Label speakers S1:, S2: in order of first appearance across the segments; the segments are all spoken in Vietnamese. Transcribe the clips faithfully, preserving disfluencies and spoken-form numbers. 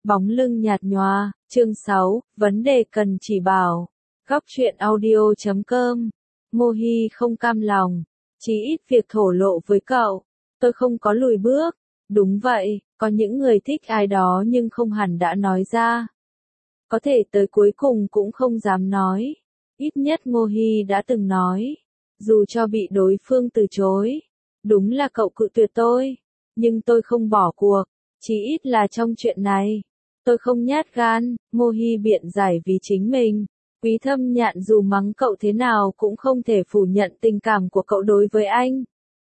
S1: Bóng lưng nhạt nhòa, chương sáu, vấn đề cần chỉ bảo. Góc truyện audio chấm com. Ngô Hi không cam lòng, chí ít việc thổ lộ với cậu. Tôi không có lùi bước. Đúng vậy, có những người thích ai đó nhưng không hẳn đã nói ra. Có thể tới cuối cùng cũng không dám nói. Ít nhất Ngô Hi đã từng nói. Dù cho bị đối phương từ chối. Đúng là cậu cự tuyệt tôi. Nhưng tôi không bỏ cuộc. Chí ít là trong chuyện này. Tôi không nhát gan, Ngô Hi biện giải vì chính mình. Quý Thâm Nhạn dù mắng cậu thế nào cũng không thể phủ nhận tình cảm của cậu đối với anh.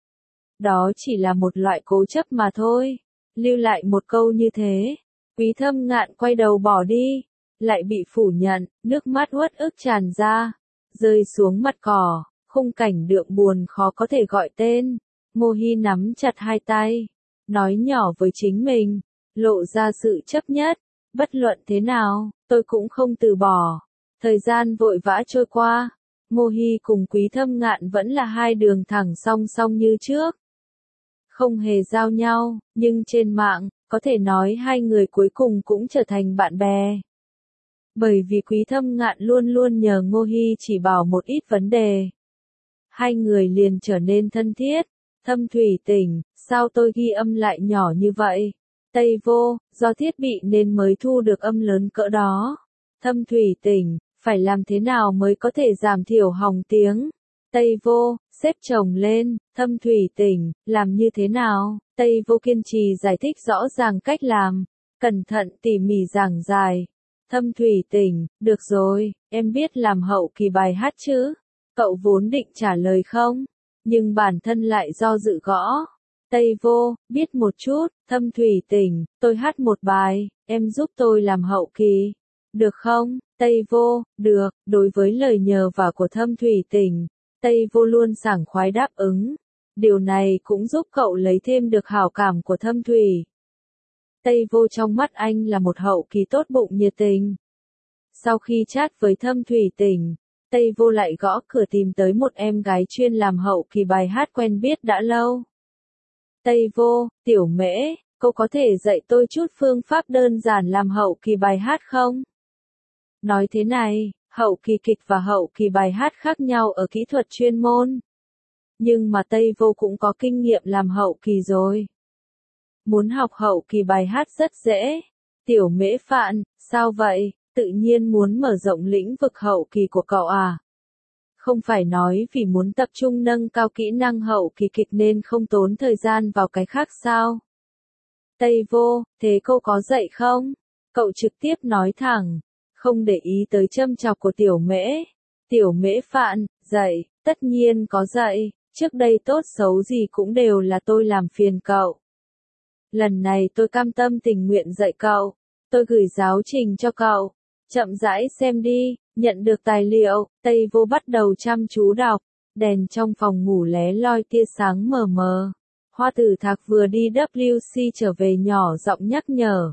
S1: Đó chỉ là một loại cố chấp mà thôi. Lưu lại một câu như thế. Quý Thâm Ngạn quay đầu bỏ đi. Lại bị phủ nhận, nước mắt uất ức tràn ra. Rơi xuống mặt cỏ, khung cảnh đượm buồn khó có thể gọi tên. Ngô Hi nắm chặt hai tay. Nói nhỏ với chính mình. Lộ ra sự chấp nhất. Bất luận thế nào, tôi cũng không từ bỏ. Thời gian vội vã trôi qua. Ngô Hi cùng Quý Thâm Ngạn vẫn là hai đường thẳng song song như trước. Không hề giao nhau, nhưng trên mạng, có thể nói hai người cuối cùng cũng trở thành bạn bè. Bởi vì Quý Thâm Ngạn luôn luôn nhờ Ngô Hi chỉ bảo một ít vấn đề. Hai người liền trở nên thân thiết. Thâm Thủy Tỉnh, sao tôi ghi âm lại nhỏ như vậy? Tây Vô, do thiết bị nên mới thu được âm lớn cỡ đó. Thâm Thủy Tỉnh, phải làm thế nào mới có thể giảm thiểu hòng tiếng? Tây Vô, xếp chồng lên. Thâm Thủy Tỉnh, làm như thế nào? Tây Vô kiên trì giải thích rõ ràng cách làm. Cẩn thận tỉ mỉ giảng giải. Thâm Thủy Tỉnh, được rồi, em biết làm hậu kỳ bài hát chứ? Cậu vốn định trả lời không? Nhưng bản thân lại do dự gõ. Tây Vô, biết một chút. Thâm Thủy Tỉnh, tôi hát một bài, em giúp tôi làm hậu kỳ. Được không? Tây Vô, được. Đối với lời nhờ vả của Thâm Thủy Tỉnh, Tây Vô luôn sảng khoái đáp ứng. Điều này cũng giúp cậu lấy thêm được hảo cảm của Thâm Thủy. Tây Vô trong mắt anh là một hậu kỳ tốt bụng nhiệt tình. Sau khi chat với Thâm Thủy Tỉnh, Tây Vô lại gõ cửa tìm tới một em gái chuyên làm hậu kỳ bài hát quen biết đã lâu. Tây Vô, Tiểu Mễ, cô có thể dạy tôi chút phương pháp đơn giản làm hậu kỳ bài hát không? Nói thế này, hậu kỳ kịch và hậu kỳ bài hát khác nhau ở kỹ thuật chuyên môn. Nhưng mà Tây Vô cũng có kinh nghiệm làm hậu kỳ rồi. Muốn học hậu kỳ bài hát rất dễ. Tiểu Mễ Phạn, sao vậy? Tự nhiên muốn mở rộng lĩnh vực hậu kỳ của cậu à? Không phải nói vì muốn tập trung nâng cao kỹ năng hậu kỳ kịch nên không tốn thời gian vào cái khác sao? Tây Vô, thế cô có dạy không? Cậu trực tiếp nói thẳng, không để ý tới châm chọc của Tiểu Mễ. Tiểu Mễ Phạn, dạy, tất nhiên có dạy, trước đây tốt xấu gì cũng đều là tôi làm phiền cậu. Lần này tôi cam tâm tình nguyện dạy cậu, tôi gửi giáo trình cho cậu, chậm rãi xem đi. Nhận được tài liệu, Tây Vô bắt đầu chăm chú đọc, đèn trong phòng ngủ lé loi tia sáng mờ mờ. Hoa Tử Thạc vừa đi W C trở về nhỏ giọng nhắc nhở.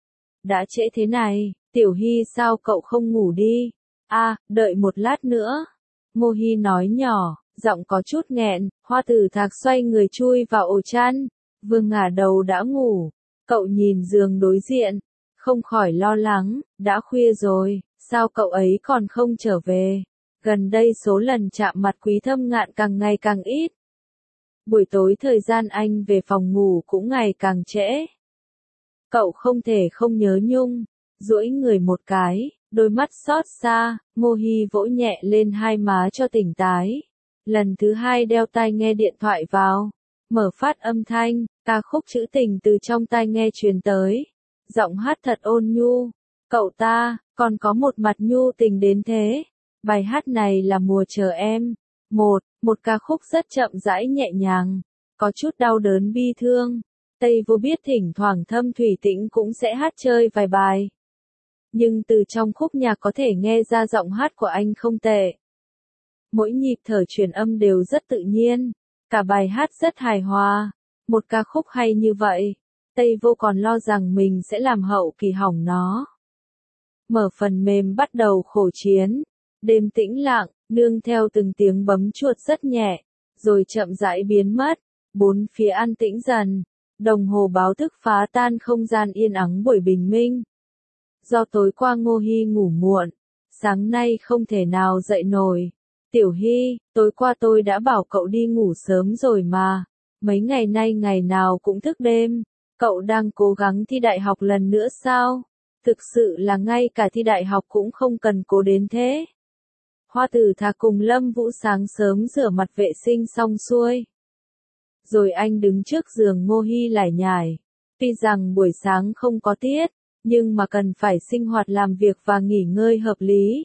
S1: Đã trễ thế này, Tiểu Hi sao cậu không ngủ đi? À, đợi một lát nữa. Ngô Hi nói nhỏ, giọng có chút nghẹn. Hoa Tử Thạc xoay người chui vào ổ chăn, vừa ngả đầu đã ngủ. Cậu nhìn giường đối diện, không khỏi lo lắng, đã khuya rồi. Sao cậu ấy còn không trở về? Gần đây số lần chạm mặt Quý Thâm Ngạn càng ngày càng ít. Buổi tối thời gian anh về phòng ngủ cũng ngày càng trễ. Cậu không thể không nhớ nhung. Duỗi người một cái, đôi mắt xót xa, Ngô Hi vỗ nhẹ lên hai má cho tỉnh tái. Lần thứ hai đeo tai nghe điện thoại vào. Mở phát âm thanh, ca khúc trữ tình từ trong tai nghe truyền tới. Giọng hát thật ôn nhu. Cậu ta, còn có một mặt nhu tình đến thế. Bài hát này là Mùa Chờ Em. Một, một ca khúc rất chậm rãi nhẹ nhàng. Có chút đau đớn bi thương. Tây Vô biết thỉnh thoảng Thâm Thủy Tĩnh cũng sẽ hát chơi vài bài. Nhưng từ trong khúc nhạc có thể nghe ra giọng hát của anh không tệ. Mỗi nhịp thở truyền âm đều rất tự nhiên. Cả bài hát rất hài hòa. Một ca khúc hay như vậy. Tây Vô còn lo rằng mình sẽ làm hậu kỳ hỏng nó. Mở phần mềm bắt đầu khổ chiến. Đêm tĩnh lặng, nương theo từng tiếng bấm chuột rất nhẹ, rồi chậm rãi biến mất. Bốn phía an tĩnh dần. Đồng hồ báo thức phá tan không gian yên ắng buổi bình minh. Do tối qua Ngô Hi ngủ muộn, sáng nay không thể nào dậy nổi. Tiểu Hi, tối qua tôi đã bảo cậu đi ngủ sớm rồi mà, mấy ngày nay ngày nào cũng thức đêm, cậu đang cố gắng thi đại học lần nữa sao? Thực sự là ngay cả thi đại học cũng không cần cố đến thế. Hoa Tử Thạc cùng Lâm Vũ sáng sớm rửa mặt vệ sinh xong xuôi. Rồi anh đứng trước giường Ngô Hi lải nhải. Tuy rằng buổi sáng không có tiết, nhưng mà cần phải sinh hoạt làm việc và nghỉ ngơi hợp lý.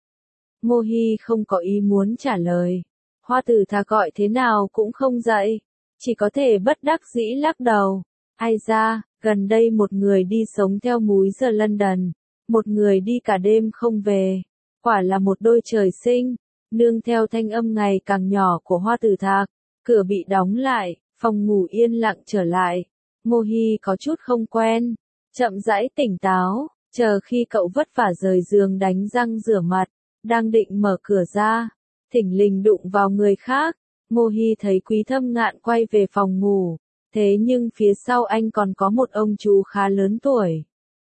S1: Ngô Hi không có ý muốn trả lời. Hoa Tử Thạc gọi thế nào cũng không dậy, chỉ có thể bất đắc dĩ lắc đầu. Ai ra, gần đây một người đi sống theo múi giờ London, một người đi cả đêm không về. Quả là một đôi trời sinh. Nương theo thanh âm ngày càng nhỏ của Hoa Tử Thạc, cửa bị đóng lại, phòng ngủ yên lặng trở lại. Ngô Hi có chút không quen, chậm rãi tỉnh táo, chờ khi cậu vất vả rời giường đánh răng rửa mặt, đang định mở cửa ra, thình lình đụng vào người khác. Ngô Hi thấy Quý Thâm Ngạn quay về phòng ngủ, thế nhưng phía sau anh còn có một ông chú khá lớn tuổi.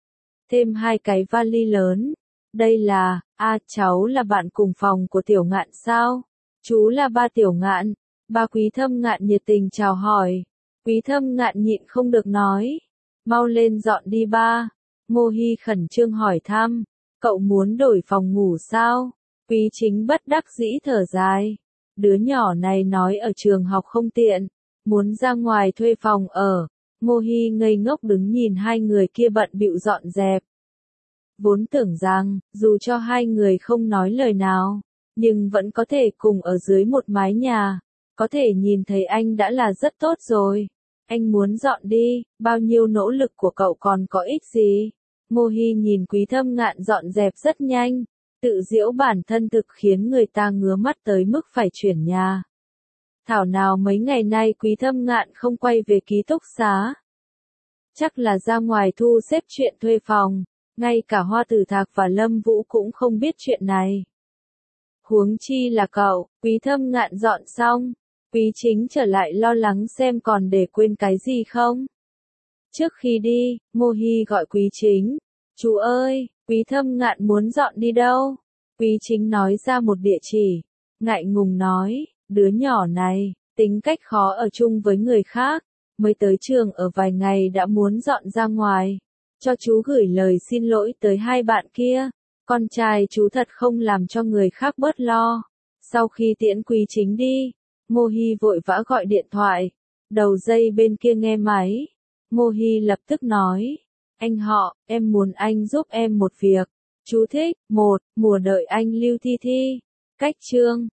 S1: Thêm hai cái vali lớn. Đây là, a à, cháu là bạn cùng phòng của Tiểu Ngạn sao? Chú là ba Tiểu Ngạn. Ba Quý Thâm Ngạn nhiệt tình chào hỏi. Quý Thâm Ngạn nhịn không được nói. Mau lên dọn đi ba. Ngô Hi khẩn trương hỏi thăm. Cậu muốn đổi phòng ngủ sao? Quý Chính bất đắc dĩ thở dài. Đứa nhỏ này nói ở trường học không tiện, muốn ra ngoài thuê phòng ở. Ngô Hi ngây ngốc đứng nhìn hai người kia bận bịu dọn dẹp. Vốn tưởng rằng, dù cho hai người không nói lời nào, nhưng vẫn có thể cùng ở dưới một mái nhà, có thể nhìn thấy anh đã là rất tốt rồi. Anh muốn dọn đi, bao nhiêu nỗ lực của cậu còn có ích gì? Ngô Hi nhìn Quý Thâm Ngạn dọn dẹp rất nhanh, tự giễu bản thân thực khiến người ta ngứa mắt tới mức phải chuyển nhà. Thảo nào mấy ngày nay Quý Thâm Ngạn không quay về ký túc xá. Chắc là ra ngoài thu xếp chuyện thuê phòng. Ngay cả Hoa Tử Thạc và Lâm Vũ cũng không biết chuyện này. Huống chi là cậu. Quý Thâm Ngạn dọn xong, Quý Chính trở lại lo lắng xem còn để quên cái gì không. Trước khi đi, Ngô Hi gọi Quý Chính. Chú ơi, Quý Thâm Ngạn muốn dọn đi đâu? Quý Chính nói ra một địa chỉ. Ngại ngùng nói, đứa nhỏ này, tính cách khó ở chung với người khác. Mới tới trường ở vài ngày đã muốn dọn ra ngoài. Cho chú gửi lời xin lỗi tới hai bạn kia. Con trai chú thật không làm cho người khác bớt lo. Sau khi tiễn Quý Chính đi, Ngô Hi vội vã gọi điện thoại. Đầu dây bên kia nghe máy. Ngô Hi lập tức nói. Anh họ, em muốn anh giúp em một việc. Chú thích, một, mùa đợi anh Lưu Thi Thi. Cách chương.